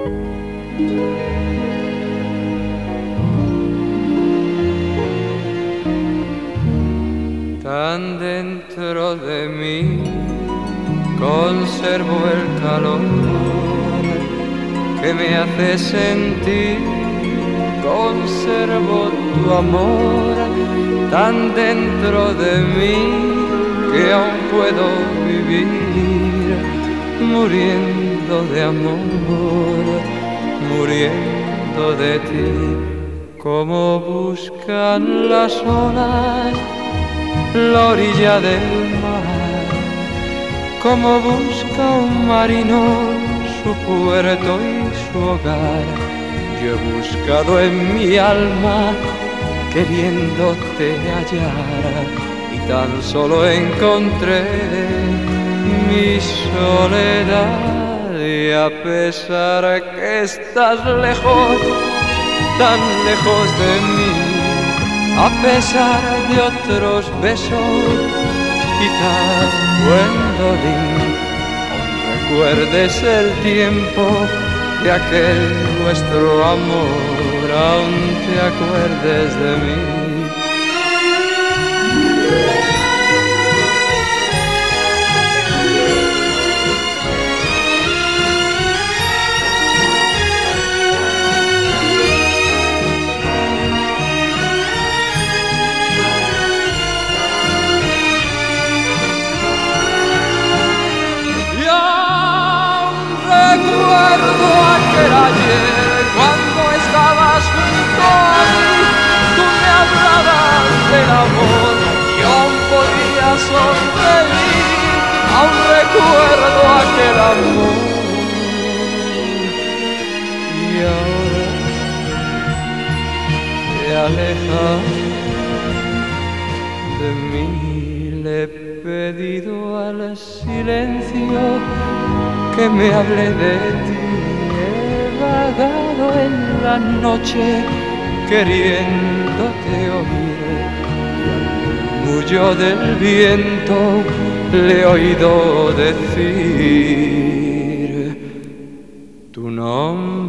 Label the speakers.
Speaker 1: Tan dentro de mí conservo el calor que me hace sentir, conservo tu amor tan dentro de mí que aún puedo vivir muriendo de amor, muriendo de ti. Como buscan las olas la orilla del mar, como busca un marino su puerto y su hogar. Yo he buscado en mi alma queriéndote hallar y tan solo encontré mi soledad. Y a pesar que estás lejos, tan lejos de mí, a pesar de otros besos, quizás buen dolín, aún recuerdes el tiempo de aquel nuestro amor, aún te acuerdes de mí. Recuerdo aquel ayer cuando estabas junto a mí, tú me hablabas del amor y aún podía sonreír. Aún recuerdo aquel amor y ahora te alejas de mí. Le he pedido al silencio que me hable de ti. He vagado en la noche queriéndote oír y al murmullo del viento le he oído decir tu nombre.